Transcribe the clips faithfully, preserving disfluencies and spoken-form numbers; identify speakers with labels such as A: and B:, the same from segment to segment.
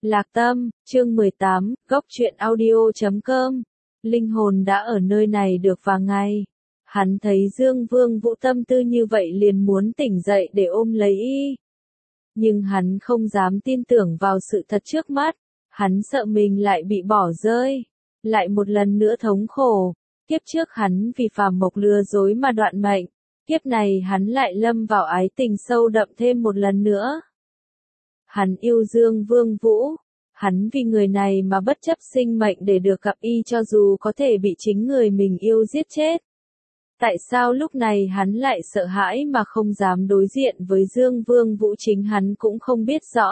A: Lạc Tâm, chương mười tám, góc truyện audio chấm com. Linh hồn đã ở nơi này được vài ngày. Hắn thấy Dương Vương Vũ tâm tư như vậy liền muốn tỉnh dậy để ôm lấy y. Nhưng hắn không dám tin tưởng vào sự thật trước mắt. Hắn sợ mình lại bị bỏ rơi. Lại một lần nữa thống khổ. Kiếp trước hắn vì phàm mộc lừa dối mà đoạn mệnh. Kiếp này hắn lại lâm vào ái tình sâu đậm thêm một lần nữa. Hắn yêu Dương Vương Vũ. Hắn vì người này mà bất chấp sinh mệnh để được gặp y cho dù có thể bị chính người mình yêu giết chết. Tại sao lúc này hắn lại sợ hãi mà không dám đối diện với Dương Vương Vũ, chính hắn cũng không biết rõ.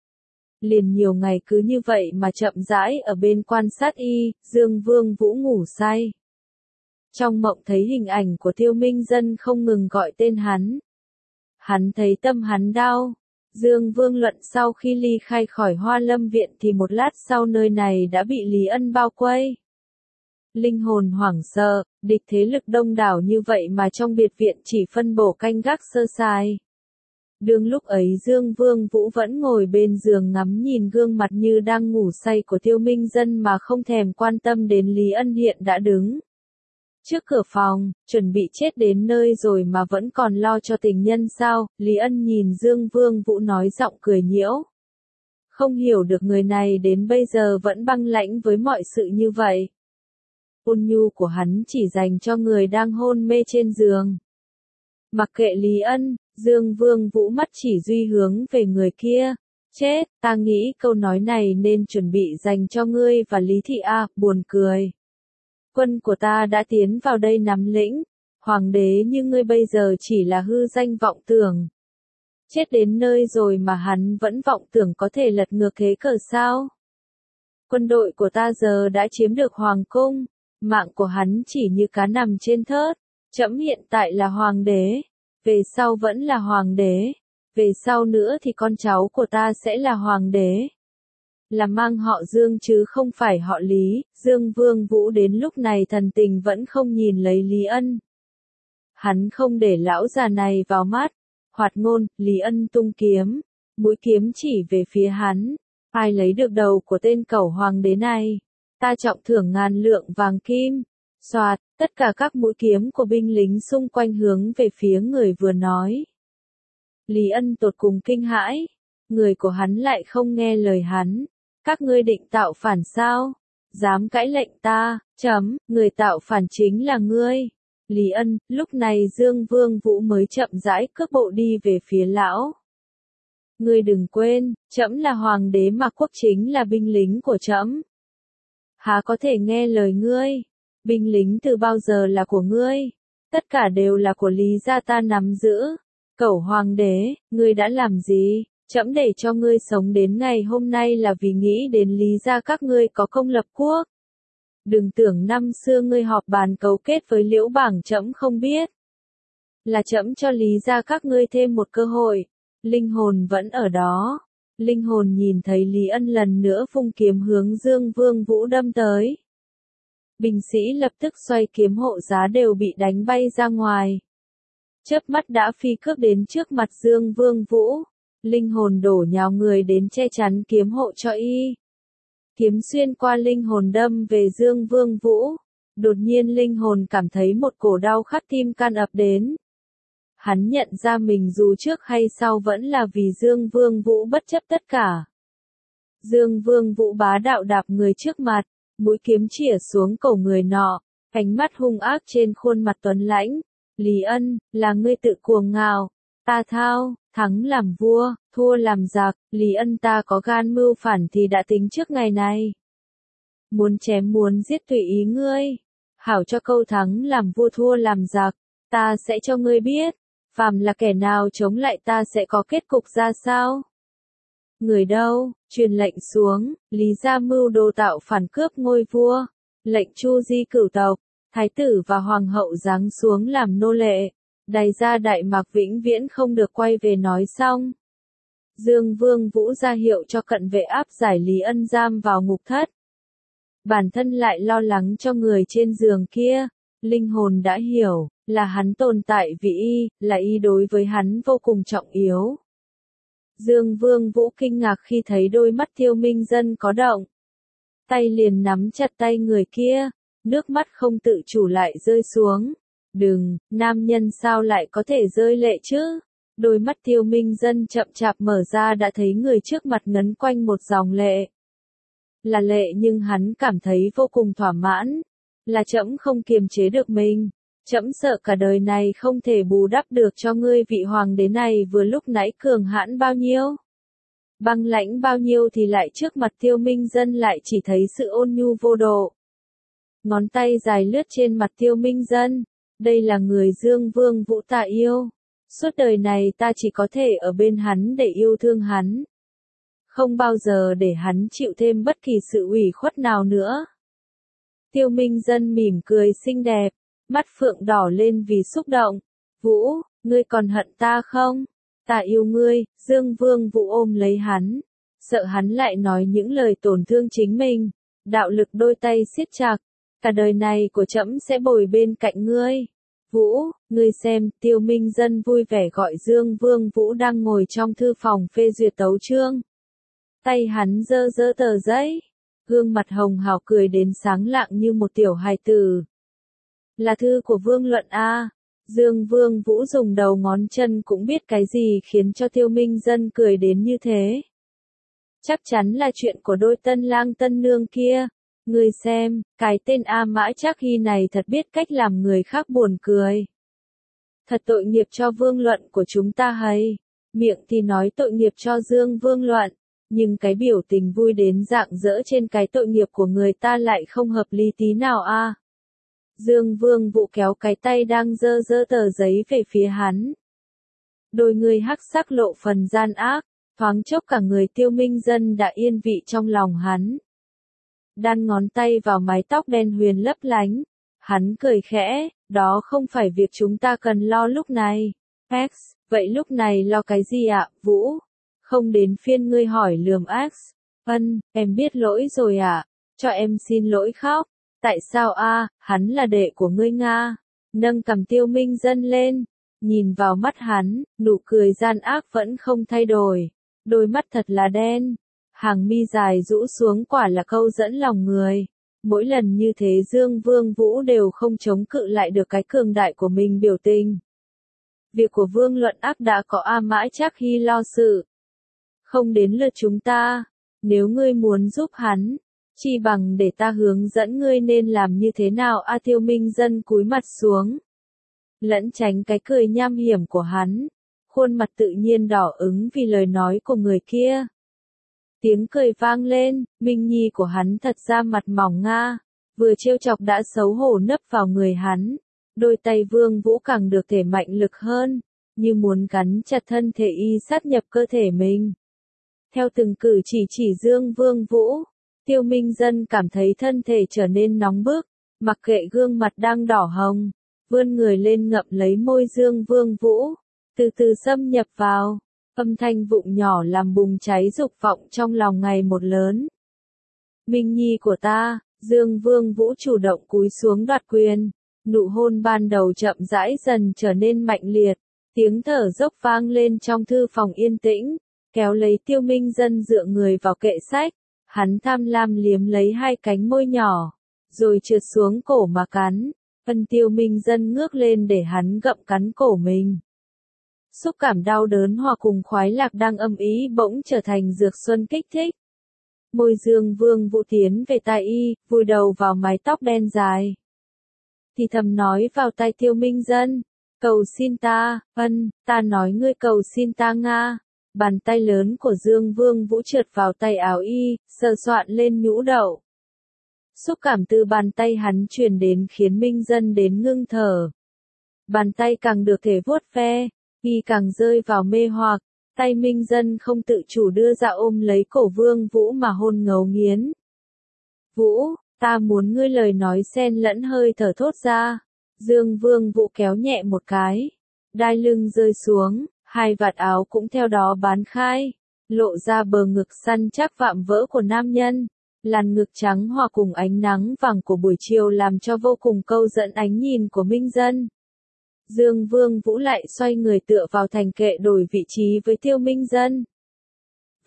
A: Liền nhiều ngày cứ như vậy mà chậm rãi ở bên quan sát y, Dương Vương Vũ ngủ say. Trong mộng thấy hình ảnh của Tiêu Minh Dân không ngừng gọi tên hắn. Hắn thấy tâm hắn đau. Dương Vương Luận sau khi ly khai khỏi Hoa Lâm Viện thì một lát sau nơi này đã bị Lý Ân bao quay. Linh hồn hoảng sợ, địch thế lực đông đảo như vậy mà trong biệt viện chỉ phân bổ canh gác sơ sài. Đương lúc ấy Dương Vương Vũ vẫn ngồi bên giường ngắm nhìn gương mặt như đang ngủ say của Tiêu Minh Dân mà không thèm quan tâm đến Lý Ân hiện đã đứng trước cửa phòng, chuẩn bị chết đến nơi rồi mà vẫn còn lo cho tình nhân sao? Lý Ân nhìn Dương Vương Vũ nói giọng cười nhiễu. Không hiểu được người này đến bây giờ vẫn băng lãnh với mọi sự như vậy. Ôn nhu của hắn chỉ dành cho người đang hôn mê trên giường. Mặc kệ Lý Ân, Dương Vương Vũ mắt chỉ duy hướng về người kia. Chết, ta nghĩ câu nói này nên chuẩn bị dành cho ngươi và Lý Thị A, buồn cười. Quân của ta đã tiến vào đây nắm lĩnh, hoàng đế như ngươi bây giờ chỉ là hư danh vọng tưởng. Chết đến nơi rồi mà hắn vẫn vọng tưởng có thể lật ngược thế cờ sao? Quân đội của ta giờ đã chiếm được hoàng cung, mạng của hắn chỉ như cá nằm trên thớt. Trẫm hiện tại là hoàng đế, về sau vẫn là hoàng đế, về sau nữa thì con cháu của ta sẽ là hoàng đế. Là mang họ Dương chứ không phải họ Lý. Dương Vương Vũ đến lúc này thần tình vẫn không nhìn lấy Lý Ân. Hắn không để lão già này vào mắt. Hoạt ngôn, Lý Ân tung kiếm, mũi kiếm chỉ về phía hắn. Ai lấy được đầu của tên cẩu hoàng đế này, ta trọng thưởng ngàn lượng vàng kim. Soạt, tất cả các mũi kiếm của binh lính xung quanh hướng về phía người vừa nói. Lý Ân tột cùng kinh hãi, người của hắn lại không nghe lời hắn. Các ngươi định tạo phản sao? Dám cãi lệnh ta, chấm, người tạo phản chính là ngươi. Lý Ân, lúc này Dương Vương Vũ mới chậm rãi cước bộ đi về phía lão. Ngươi đừng quên, trẫm là hoàng đế mà quốc chính là binh lính của trẫm. Há có thể nghe lời ngươi? Binh lính từ bao giờ là của ngươi? Tất cả đều là của Lý gia ta nắm giữ. Cẩu hoàng đế, ngươi đã làm gì? Trẫm để cho ngươi sống đến ngày hôm nay là vì nghĩ đến Lý gia các ngươi có công lập quốc. Đừng tưởng năm xưa ngươi họp bàn cấu kết với Liễu Bảng trẫm không biết. Là trẫm cho Lý gia các ngươi thêm một cơ hội. Linh hồn vẫn ở đó. Linh hồn nhìn thấy Lý Ân lần nữa vung kiếm hướng Dương Vương Vũ đâm tới. Binh sĩ lập tức xoay kiếm hộ giá đều bị đánh bay ra ngoài. Chớp mắt đã phi cước đến trước mặt Dương Vương Vũ. Linh hồn đổ nhào người đến che chắn kiếm hộ cho y. Kiếm xuyên qua linh hồn đâm về Dương Vương Vũ. Đột nhiên linh hồn cảm thấy một cổ đau khắc tim can ập đến. Hắn nhận ra mình dù trước hay sau vẫn là vì Dương Vương Vũ bất chấp tất cả. Dương Vương Vũ bá đạo đạp người trước mặt, mũi kiếm chĩa xuống cổ người nọ, ánh mắt hung ác trên khuôn mặt tuấn lãnh. Lý Ân, là ngươi tự cuồng ngạo, ta thao. Thắng làm vua, thua làm giặc, Lý Ân ta có gan mưu phản thì đã tính trước ngày này. Muốn chém muốn giết tùy ý ngươi. Hảo cho câu thắng làm vua thua làm giặc, ta sẽ cho ngươi biết, phàm là kẻ nào chống lại ta sẽ có kết cục ra sao. Người đâu, truyền lệnh xuống, Lý gia mưu đồ tạo phản cướp ngôi vua, lệnh chu di cửu tộc, thái tử và hoàng hậu giáng xuống làm nô lệ. Đày ra Đại Mạc vĩnh viễn không được quay về nói xong. Dương Vương Vũ ra hiệu cho cận vệ áp giải Lý Ân giam vào ngục thất. Bản thân lại lo lắng cho người trên giường kia. Linh hồn đã hiểu, là hắn tồn tại vì y, là y đối với hắn vô cùng trọng yếu. Dương Vương Vũ kinh ngạc khi thấy đôi mắt Tiêu Minh Dân có động. Tay liền nắm chặt tay người kia, nước mắt không tự chủ lại rơi xuống. Đừng, nam nhân sao lại có thể rơi lệ chứ? Đôi mắt Tiêu Minh Dân chậm chạp mở ra đã thấy người trước mặt ngấn quanh một dòng lệ. Là lệ nhưng hắn cảm thấy vô cùng thỏa mãn. Là trẫm không kiềm chế được mình. Trẫm sợ cả đời này không thể bù đắp được cho ngươi vị hoàng đế này vừa lúc nãy cường hãn bao nhiêu. Băng lãnh bao nhiêu thì lại trước mặt Tiêu Minh Dân lại chỉ thấy sự ôn nhu vô độ. Ngón tay dài lướt trên mặt Tiêu Minh Dân. Đây là người Dương Vương Vũ ta yêu. Suốt đời này ta chỉ có thể ở bên hắn để yêu thương hắn. Không bao giờ để hắn chịu thêm bất kỳ sự ủy khuất nào nữa. Tiêu Minh Dân mỉm cười xinh đẹp, mắt phượng đỏ lên vì xúc động. Vũ, ngươi còn hận ta không? Ta yêu ngươi. Dương Vương Vũ ôm lấy hắn, sợ hắn lại nói những lời tổn thương chính mình. Đạo lực đôi tay siết chặt, cả đời này của trẫm sẽ bồi bên cạnh ngươi. Vũ, ngươi xem, Tiêu Minh Dân vui vẻ gọi Dương Vương Vũ đang ngồi trong thư phòng phê duyệt tấu chương. Tay hắn giơ giơ tờ giấy, gương mặt hồng hào cười đến sáng lạng như một tiểu hài tử. Là thư của Vương Luận a. Dương Vương Vũ dùng đầu ngón chân cũng biết cái gì khiến cho Tiêu Minh Dân cười đến như thế. Chắc chắn là chuyện của đôi tân lang tân nương kia. Ngươi xem, cái tên A Mã Trác Hy này thật biết cách làm người khác buồn cười. Thật tội nghiệp cho Vương Luận của chúng ta hay. Miệng thì nói tội nghiệp cho Dương Vương Luận, nhưng cái biểu tình vui đến rạng rỡ trên cái tội nghiệp của người ta lại không hợp lý tí nào a. À. Dương Vương Vũ kéo cái tay đang giơ giơ tờ giấy về phía hắn. Đôi người hắc sắc lộ phần gian ác, thoáng chốc cả người Tiêu Minh Dân đã yên vị trong lòng hắn. Đan ngón tay vào mái tóc đen huyền lấp lánh. Hắn cười khẽ, đó không phải việc chúng ta cần lo lúc này. X, vậy lúc này lo cái gì ạ, Vũ? Không đến phiên ngươi hỏi lườm X. Ân, em biết lỗi rồi ạ, à? Cho em xin lỗi khóc. Tại sao a? À, hắn là đệ của ngươi Nga. Nâng cằm Tiêu Minh Dân lên, nhìn vào mắt hắn, nụ cười gian ác vẫn không thay đổi. Đôi mắt thật là đen. Hàng mi dài rũ xuống quả là câu dẫn lòng người. Mỗi lần như thế Dương Vương Vũ đều không chống cự lại được cái cường đại của mình biểu tình. Việc của Vương Luận ác đã có A Mã Trác Hy lo sự. Không đến lượt chúng ta. Nếu ngươi muốn giúp hắn, chi bằng để ta hướng dẫn ngươi nên làm như thế nào. A Tiêu Minh Dân cúi mặt xuống, lẫn tránh cái cười nham hiểm của hắn. Khuôn mặt tự nhiên đỏ ứng vì lời nói của người kia. Tiếng cười vang lên, Minh Nhi của hắn thật ra mặt mỏng nga, vừa trêu chọc đã xấu hổ nấp vào người hắn. Đôi tay Vương Vũ càng được thể mạnh lực hơn, như muốn gắn chặt thân thể y sát nhập cơ thể mình. Theo từng cử chỉ chỉ Dương Vương Vũ, Tiêu Minh Dân cảm thấy thân thể trở nên nóng bức, mặc kệ gương mặt đang đỏ hồng, vươn người lên ngậm lấy môi Dương Vương Vũ, từ từ xâm nhập vào. Âm thanh vụng nhỏ làm bùng cháy dục vọng trong lòng ngày một lớn. Minh Nhi của ta, Dương Vương Vũ chủ động cúi xuống đoạt quyền. Nụ hôn ban đầu chậm rãi dần trở nên mạnh liệt. Tiếng thở dốc vang lên trong thư phòng yên tĩnh. Kéo lấy Tiêu Minh Dân dựa người vào kệ sách. Hắn tham lam liếm lấy hai cánh môi nhỏ, rồi trượt xuống cổ mà cắn. Ân Tiêu Minh Dân ngước lên để hắn gặm cắn cổ mình. Xúc cảm đau đớn hòa cùng khoái lạc đang âm ý bỗng trở thành dược xuân kích thích. Môi Dương Vương Vũ tiến về tai y, vùi đầu vào mái tóc đen dài. Thì thầm nói vào tai Tiêu Minh Dân, cầu xin ta, ân, ta nói ngươi cầu xin ta Nga. Bàn tay lớn của Dương Vương Vũ trượt vào tay áo y, sờ soạn lên nhũ đậu. Xúc cảm từ bàn tay hắn truyền đến khiến Minh Dân đến ngưng thở. Bàn tay càng được thể vuốt ve, y càng rơi vào mê hoặc, tay Minh Dân không tự chủ đưa ra ôm lấy cổ Vương Vũ mà hôn ngấu nghiến. Vũ, ta muốn ngươi lời nói xen lẫn hơi thở thốt ra. Dương Vương Vũ kéo nhẹ một cái, đai lưng rơi xuống, hai vạt áo cũng theo đó bán khai, lộ ra bờ ngực săn chắc vạm vỡ của nam nhân. Làn ngực trắng hòa cùng ánh nắng vàng của buổi chiều làm cho vô cùng câu dẫn ánh nhìn của Minh Dân. Dương Vương Vũ lại xoay người tựa vào thành kệ đổi vị trí với Tiêu Minh Dân.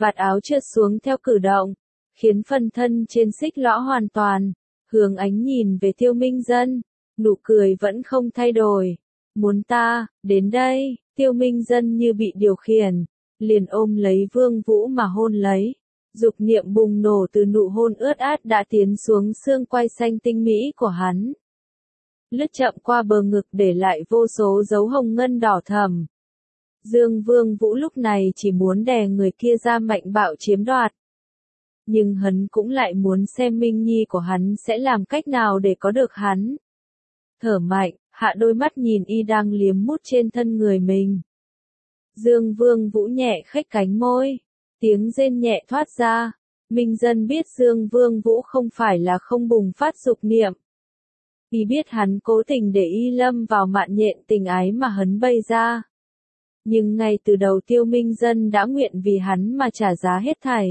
A: vạt áo trượt xuống theo cử động, khiến phần thân trên xích lõa hoàn toàn, hướng ánh nhìn về Tiêu Minh Dân, nụ cười vẫn không thay đổi. Muốn ta, đến đây, Tiêu Minh Dân như bị điều khiển, liền ôm lấy Vương Vũ mà hôn lấy. Dục niệm bùng nổ từ nụ hôn ướt át đã tiến xuống xương quai xanh tinh mỹ của hắn. Lướt chậm qua bờ ngực để lại vô số dấu hồng ngân đỏ thẫm. Dương Vương Vũ lúc này chỉ muốn đè người kia ra mạnh bạo chiếm đoạt. Nhưng hắn cũng lại muốn xem Minh Nhi của hắn sẽ làm cách nào để có được hắn. Thở mạnh, hạ đôi mắt nhìn y đang liếm mút trên thân người mình. Dương Vương Vũ nhẹ khếch cánh môi, tiếng rên nhẹ thoát ra. Minh Dân biết Dương Vương Vũ không phải là không bùng phát dục niệm. Y biết hắn cố tình để y lâm vào mạn nhện tình ái mà hắn bày ra. Nhưng ngay từ đầu Tiêu Minh Dân đã nguyện vì hắn mà trả giá hết thảy.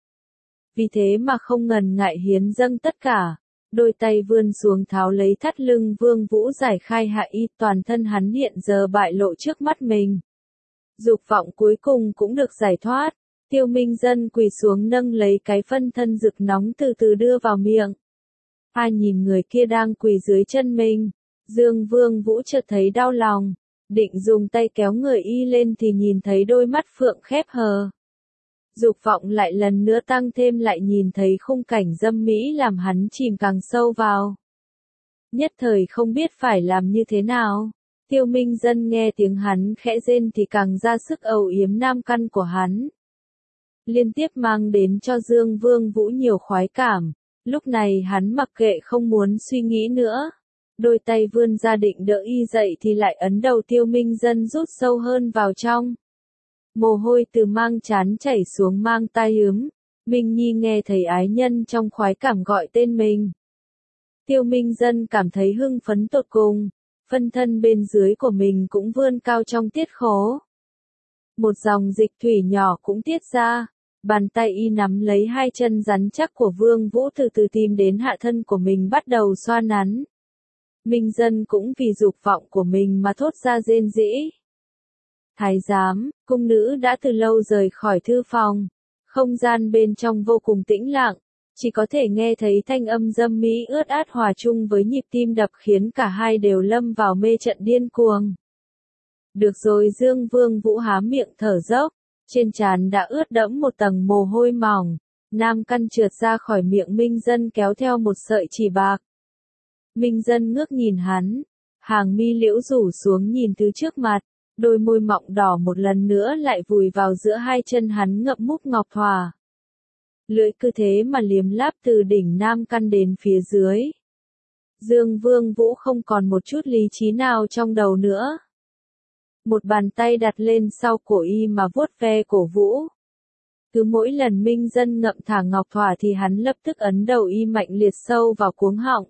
A: Vì thế mà không ngần ngại hiến dâng tất cả, đôi tay vươn xuống tháo lấy thắt lưng Vương Vũ giải khai hạ y, toàn thân hắn hiện giờ bại lộ trước mắt mình. Dục vọng cuối cùng cũng được giải thoát, Tiêu Minh Dân quỳ xuống nâng lấy cái phân thân rực nóng từ từ đưa vào miệng. Ai nhìn người kia đang quỳ dưới chân mình, Dương Vương Vũ chợt thấy đau lòng, định dùng tay kéo người y lên thì nhìn thấy đôi mắt phượng khép hờ. Dục vọng lại lần nữa tăng thêm, lại nhìn thấy khung cảnh dâm mỹ làm hắn chìm càng sâu vào. Nhất thời không biết phải làm như thế nào. Tiêu Minh Dân nghe tiếng hắn khẽ rên thì càng ra sức âu yếm nam căn của hắn. Liên tiếp mang đến cho Dương Vương Vũ nhiều khoái cảm. Lúc này hắn mặc kệ không muốn suy nghĩ nữa. Đôi tay vươn ra định đỡ y dậy thì lại ấn đầu Tiêu Minh Dân rút sâu hơn vào trong. Mồ hôi từ mang trán chảy xuống mang tai ướm. Minh Nhi nghe thấy ái nhân trong khoái cảm gọi tên mình. Tiêu Minh Dân cảm thấy hưng phấn tột cùng. Phân thân bên dưới của mình cũng vươn cao trong tiết khố. Một dòng dịch thủy nhỏ cũng tiết ra. Bàn tay y nắm lấy hai chân rắn chắc của Vương Vũ từ từ tìm đến hạ thân của mình bắt đầu xoa nắn. Minh Dân cũng vì dục vọng của mình mà thốt ra rên rỉ. Thái giám, cung nữ đã từ lâu rời khỏi thư phòng. Không gian bên trong vô cùng tĩnh lặng, chỉ có thể nghe thấy thanh âm dâm mỹ ướt át hòa chung với nhịp tim đập khiến cả hai đều lâm vào mê trận điên cuồng. Được rồi, Dương Vương Vũ há miệng thở dốc, trên trán đã ướt đẫm một tầng mồ hôi mỏng, nam căn trượt ra khỏi miệng Minh Dân kéo theo một sợi chỉ bạc. Minh Dân ngước nhìn hắn, hàng mi liễu rủ xuống nhìn thứ trước mặt, đôi môi mọng đỏ một lần nữa lại vùi vào giữa hai chân hắn ngậm mút ngọc thỏa. Lưỡi cứ thế mà liếm láp từ đỉnh nam căn đến phía dưới. Dương Vương Vũ không còn một chút lý trí nào trong đầu nữa. Một bàn tay đặt lên sau cổ y mà vuốt ve cổ Vũ. Cứ mỗi lần Minh Dân ngậm thả ngọc thỏa thì hắn lập tức ấn đầu y mạnh liệt sâu vào cuống họng.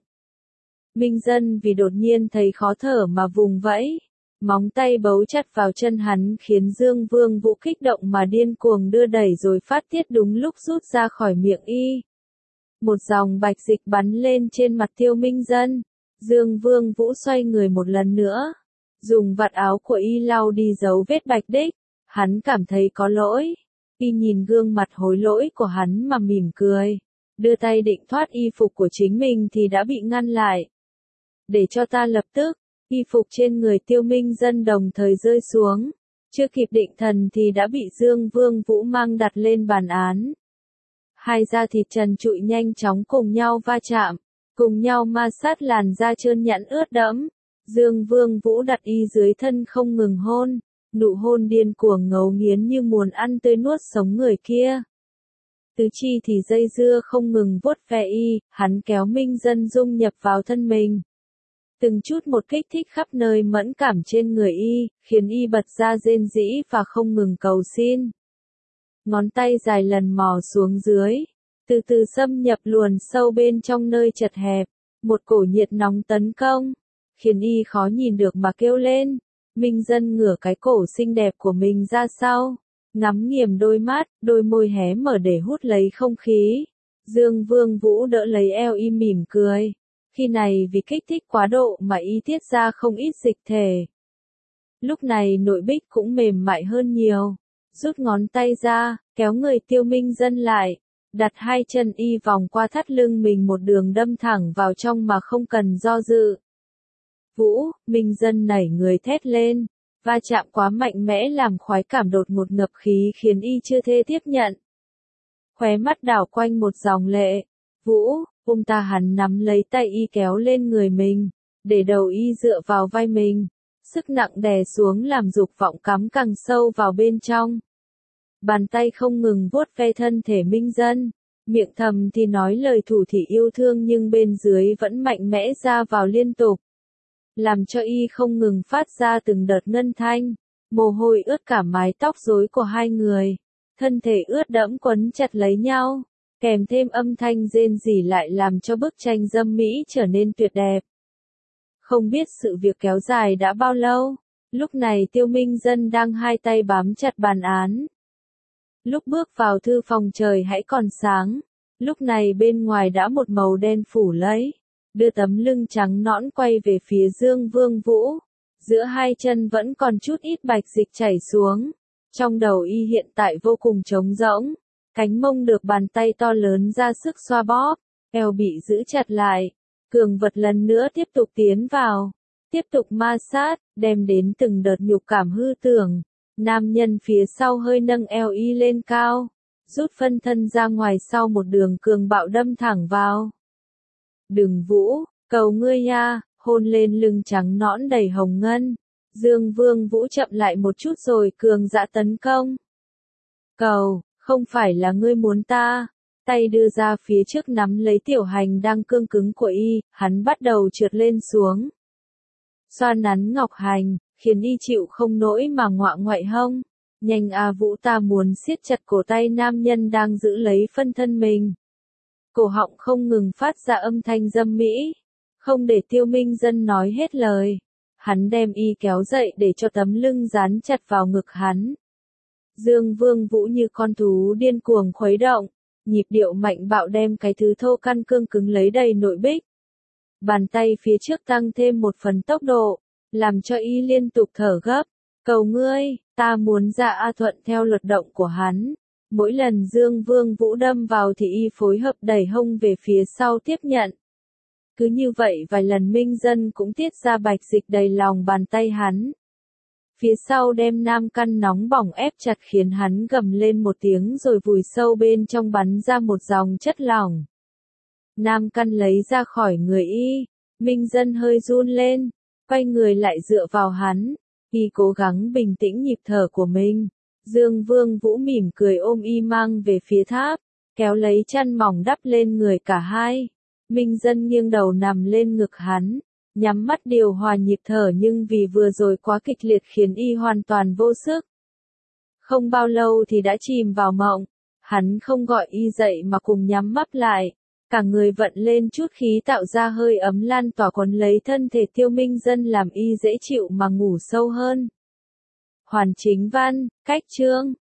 A: Minh Dân vì đột nhiên thấy khó thở mà vùng vẫy. Móng tay bấu chặt vào chân hắn khiến Dương Vương Vũ kích động mà điên cuồng đưa đẩy rồi phát tiết đúng lúc rút ra khỏi miệng y. Một dòng bạch dịch bắn lên trên mặt Tiêu Minh Dân. Dương Vương Vũ xoay người một lần nữa. Dùng vạt áo của y lau đi dấu vết bạch đích. Hắn cảm thấy có lỗi. Y nhìn gương mặt hối lỗi của hắn mà mỉm cười. Đưa tay định thoát y phục của chính mình thì đã bị ngăn lại. Để cho ta lập tức. Y phục trên người Tiêu Minh Dân đồng thời rơi xuống. Chưa kịp định thần thì đã bị Dương Vương Vũ mang đặt lên bàn án. Hai da thịt trần trụi nhanh chóng cùng nhau va chạm. Cùng nhau ma sát làn da trơn nhẵn ướt đẫm. Dương Vương Vũ đặt y dưới thân không ngừng hôn. Nụ hôn điên cuồng ngấu nghiến như muốn ăn tươi nuốt sống người kia. Tứ chi thì dây dưa không ngừng vuốt ve y. Hắn kéo Minh Dân dung nhập vào thân mình. Từng chút một kích thích khắp nơi mẫn cảm trên người y, khiến y bật ra rên rỉ và không ngừng cầu xin. Ngón tay dài lần mò xuống dưới, từ từ xâm nhập luồn sâu bên trong nơi chật hẹp, một cổ nhiệt nóng tấn công, khiến y khó nhìn được mà kêu lên. Minh Dân ngửa cái cổ xinh đẹp của mình ra sau, ngắm nghiềm đôi mắt, đôi môi hé mở để hút lấy không khí. Dương Vương Vũ đỡ lấy eo y mỉm cười. Khi này vì kích thích quá độ mà y tiết ra không ít dịch thể. Lúc này nội bích cũng mềm mại hơn nhiều. Rút ngón tay ra, kéo người Tiêu Minh Dân lại, đặt hai chân y vòng qua thắt lưng mình một đường đâm thẳng vào trong mà không cần do dự. Vũ, Minh Dân nảy người thét lên, va chạm quá mạnh mẽ làm khoái cảm đột ngột ngập khí khiến y chưa thể tiếp nhận. Khóe mắt đảo quanh một dòng lệ, Vũ, ông ta hắn nắm lấy tay y kéo lên người mình, để đầu y dựa vào vai mình, sức nặng đè xuống làm dục vọng cắm càng sâu vào bên trong. Bàn tay không ngừng vuốt ve thân thể Minh Dân, miệng thầm thì nói lời thủ thỉ yêu thương nhưng bên dưới vẫn mạnh mẽ ra vào liên tục, làm cho y không ngừng phát ra từng đợt ngân thanh, mồ hôi ướt cả mái tóc rối của hai người, thân thể ướt đẫm quấn chặt lấy nhau, kèm thêm âm thanh rên rỉ lại làm cho bức tranh dâm mỹ trở nên tuyệt đẹp. Không biết sự việc kéo dài đã bao lâu, lúc này Tiêu Minh Dân đang hai tay bám chặt bàn án. Lúc bước vào thư phòng trời hãy còn sáng, lúc này bên ngoài đã một màu đen phủ lấy, đưa tấm lưng trắng nõn quay về phía Dương Vương Vũ, giữa hai chân vẫn còn chút ít bạch dịch chảy xuống, trong đầu y hiện tại vô cùng trống rỗng, cánh mông được bàn tay to lớn ra sức xoa bóp, eo bị giữ chặt lại, cường vật lần nữa tiếp tục tiến vào, tiếp tục ma sát, đem đến từng đợt nhục cảm hư tưởng. Nam nhân phía sau hơi nâng eo y lên cao, rút phân thân ra ngoài sau một đường cường bạo đâm thẳng vào. Đừng Vũ, cầu ngươi nha, hôn lên lưng trắng nõn đầy hồng ngân. Dương Vương Vũ chậm lại một chút rồi cường dã tấn công. Cầu, không phải là ngươi muốn ta. Tay đưa ra phía trước nắm lấy tiểu hành đang cương cứng của y, hắn bắt đầu trượt lên xuống. Xoa nắn ngọc hành, khiến y chịu không nổi mà ngoạ ngoại hông. Nhanh à Vũ, ta muốn siết chặt cổ tay nam nhân đang giữ lấy phân thân mình. Cổ họng không ngừng phát ra âm thanh dâm mỹ. Không để Tiêu Minh Dân nói hết lời. Hắn đem y kéo dậy để cho tấm lưng dán chặt vào ngực hắn. Dương Vương Vũ như con thú điên cuồng khuấy động. Nhịp điệu mạnh bạo đem cái thứ thô căn cương cứng lấy đầy nội bích. Bàn tay phía trước tăng thêm một phần tốc độ, làm cho y liên tục thở gấp. Cầu ngươi, ta muốn ra A thuận theo luật động của hắn. Mỗi lần Dương Vương Vũ đâm vào thì y phối hợp đẩy hông về phía sau tiếp nhận. Cứ như vậy vài lần Minh Dân cũng tiết ra bạch dịch đầy lòng bàn tay hắn. Phía sau đem nam căn nóng bỏng ép chặt khiến hắn gầm lên một tiếng rồi vùi sâu bên trong bắn ra một dòng chất lỏng. Nam căn lấy ra khỏi người y, Minh Dân hơi run lên, quay người lại dựa vào hắn, y cố gắng bình tĩnh nhịp thở của mình. Dương Vương Vũ mỉm cười ôm y mang về phía tháp, kéo lấy chăn mỏng đắp lên người cả hai. Minh Dân nghiêng đầu nằm lên ngực hắn, nhắm mắt điều hòa nhịp thở nhưng vì vừa rồi quá kịch liệt khiến y hoàn toàn vô sức. Không bao lâu thì đã chìm vào mộng, hắn không gọi y dậy mà cùng nhắm mắt lại, cả người vận lên chút khí tạo ra hơi ấm lan tỏa quấn lấy thân thể Tiêu Minh Dân làm y dễ chịu mà ngủ sâu hơn. Hoàn chính văn, cách chương